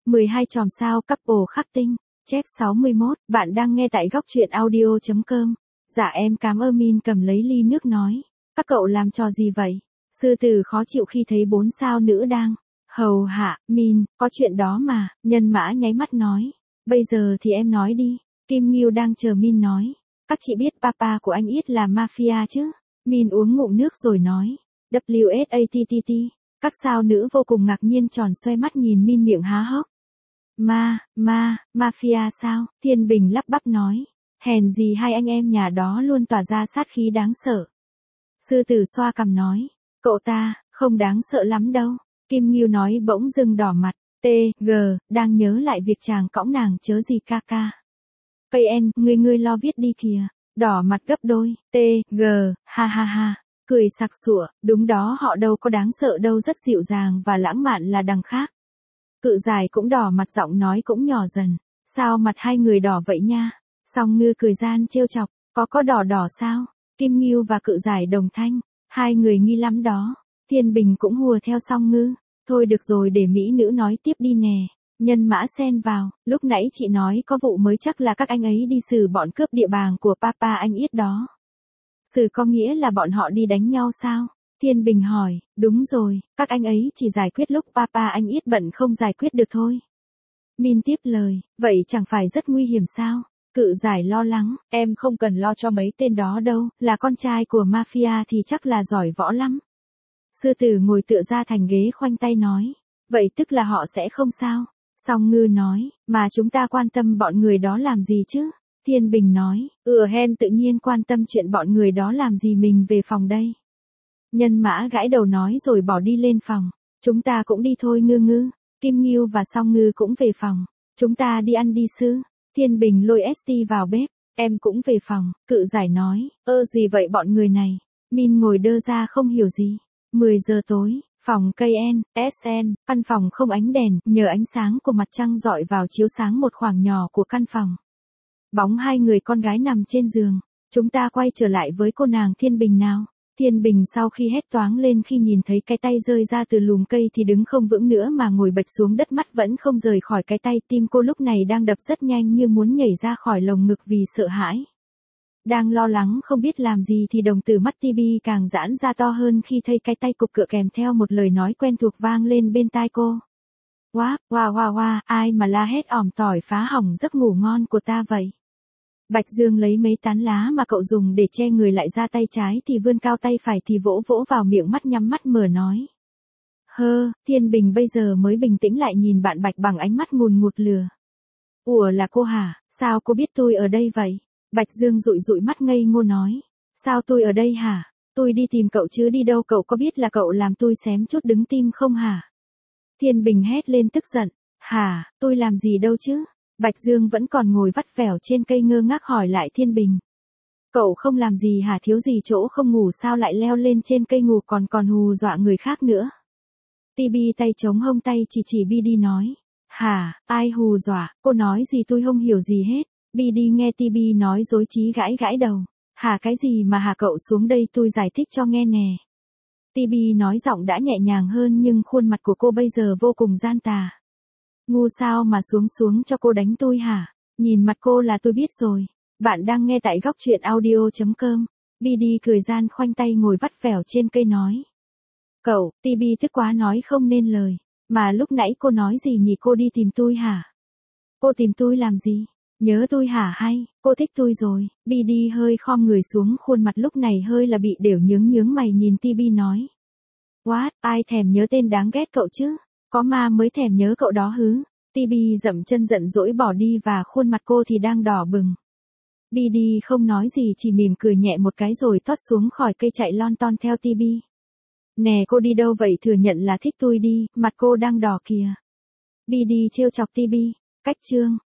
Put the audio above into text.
12 chòm sao couple khắc tinh. Chép 61, bạn đang nghe tại góc truyện audio.com. Dạ em cảm ơn. Min cầm lấy ly nước nói. Các cậu làm trò gì vậy? Sư tử khó chịu khi thấy 4 sao nữ đang hầu hạ. Min, có chuyện đó mà. Nhân mã nháy mắt nói. Bây giờ thì em nói đi. Kim Nghiêu đang chờ Min nói. Các chị biết papa của anh Yết là mafia chứ? Min uống ngụm nước rồi nói. WSATTT. Các sao nữ vô cùng ngạc nhiên tròn xoe mắt nhìn Min miệng há hốc. Mafia sao? Thiên Bình lắp bắp nói. Hèn gì hai anh em nhà đó luôn tỏa ra sát khí đáng sợ. Sư tử xoa cằm nói. Cậu ta, không đáng sợ lắm đâu. Kim Nghiêu nói bỗng dưng đỏ mặt. TG, đang nhớ lại việc chàng cõng nàng chớ gì ca ca. Cây en, ngươi lo viết đi kìa. Đỏ mặt gấp đôi. TG, ha. Cười sặc sụa, đúng đó họ đâu có đáng sợ đâu, rất dịu dàng và lãng mạn là đằng khác. Cự Giải cũng đỏ mặt, giọng nói cũng nhỏ dần. Sao mặt hai người đỏ vậy nha? Song Ngư cười gian trêu chọc, có đỏ sao? Kim Nghiêu và Cự Giải đồng thanh, hai người nghi lắm đó. Thiên Bình cũng hùa theo Song Ngư. Thôi được rồi, để mỹ nữ nói tiếp đi nè. Nhân mã xen vào, lúc nãy chị nói có vụ mới, chắc là các anh ấy đi xử bọn cướp địa bàn của papa anh Yết đó. Xử có nghĩa là bọn họ đi đánh nhau sao? Thiên Bình hỏi. Đúng rồi, các anh ấy chỉ giải quyết lúc papa anh Yết bận không giải quyết được thôi. Min tiếp lời. Vậy chẳng phải rất nguy hiểm sao? Cự Giải lo lắng. Em không cần lo cho mấy tên đó đâu, là con trai của mafia thì chắc là giỏi võ lắm. Sư tử ngồi tựa ra thành ghế khoanh tay nói. Vậy tức là họ sẽ không sao? Song Ngư nói. Mà chúng ta quan tâm bọn người đó làm gì chứ? Thiên Bình nói. Hen tự nhiên quan tâm chuyện bọn người đó làm gì, mình về phòng đây. Nhân mã gãi đầu nói rồi bỏ đi lên phòng. Chúng ta cũng đi thôi Ngư. Kim Nghiêu và Song Ngư cũng về phòng. Chúng ta đi ăn đi sư. Thiên Bình lôi ST vào bếp. Em cũng về phòng. Cự Giải nói. Gì vậy bọn người này? Min ngồi đơ ra không hiểu gì. 10 giờ tối, phòng KN, SN, căn phòng không ánh đèn, nhờ ánh sáng của mặt trăng dọi vào chiếu sáng một khoảng nhỏ của căn phòng. Bóng hai người con gái nằm trên giường. Chúng ta quay trở lại với cô nàng Thiên Bình nào. Thiên Bình sau khi hét toáng lên khi nhìn thấy cái tay rơi ra từ lùm cây thì đứng không vững nữa mà ngồi bệt xuống đất, mắt vẫn không rời khỏi cái tay. Tim cô lúc này đang đập rất nhanh như muốn nhảy ra khỏi lồng ngực vì sợ hãi. Đang lo lắng không biết làm gì thì đồng tử mắt Tibi càng giãn ra to hơn khi thấy cái tay cục cựa kèm theo một lời nói quen thuộc vang lên bên tai cô. Wow, ai mà la hét ỏm tỏi phá hỏng giấc ngủ ngon của ta vậy? Bạch Dương lấy mấy tán lá mà cậu dùng để che người lại ra, tay trái thì vươn cao, tay phải thì vỗ vào miệng, mắt nhắm mắt mở nói. Thiên Bình bây giờ mới bình tĩnh lại, nhìn bạn Bạch bằng ánh mắt ngùn ngụt lừa. Ủa là cô hả? Sao cô biết tôi ở đây vậy? Bạch Dương dụi mắt ngây ngô nói. Sao tôi ở đây hả? Tôi đi tìm cậu chứ đi đâu, cậu có biết là cậu làm tôi xém chút đứng tim không hả? Thiên Bình hét lên tức giận. Hả, tôi làm gì đâu chứ? Bạch Dương vẫn còn ngồi vắt vẻo trên cây ngơ ngác hỏi lại Thiên Bình. Cậu không làm gì hả? Thiếu gì chỗ không ngủ sao lại leo lên trên cây ngủ còn hù dọa người khác nữa? Tibi tay chống hông, tay chỉ Bidi nói. Hả, ai hù dọa? Cô nói gì tôi không hiểu gì hết. Bidi nghe Tibi nói dối trí gãi đầu. Hả, cái gì mà hả, cậu xuống đây tôi giải thích cho nghe nè. Tibi nói giọng đã nhẹ nhàng hơn nhưng khuôn mặt của cô bây giờ vô cùng gian tà. Ngu sao mà xuống cho cô đánh tôi hả? Nhìn mặt cô là tôi biết rồi. Bạn đang nghe tại góc truyện audio.com. Bidi cười gian khoanh tay ngồi vắt vẻo trên cây nói. Cậu, Tibi tức quá nói không nên lời. Mà lúc nãy cô nói gì nhỉ? Cô đi tìm tôi hả? Cô tìm tôi làm gì? Nhớ tôi hả, hay cô thích tôi rồi? Bidi hơi khom người xuống, khuôn mặt lúc này hơi là bị đều, nhướng mày nhìn Tibi nói. What, ai thèm nhớ tên đáng ghét cậu chứ? Có ma mới thèm nhớ cậu đó hứ. Tibi dậm chân giận dỗi bỏ đi và khuôn mặt cô thì đang đỏ bừng. Bidi không nói gì, chỉ mỉm cười nhẹ một cái rồi thoát xuống khỏi cây chạy lon ton theo Tibi. Nè cô đi đâu vậy, thừa nhận là thích tôi đi, mặt cô đang đỏ kìa. Bidi trêu chọc Tibi. Cách chương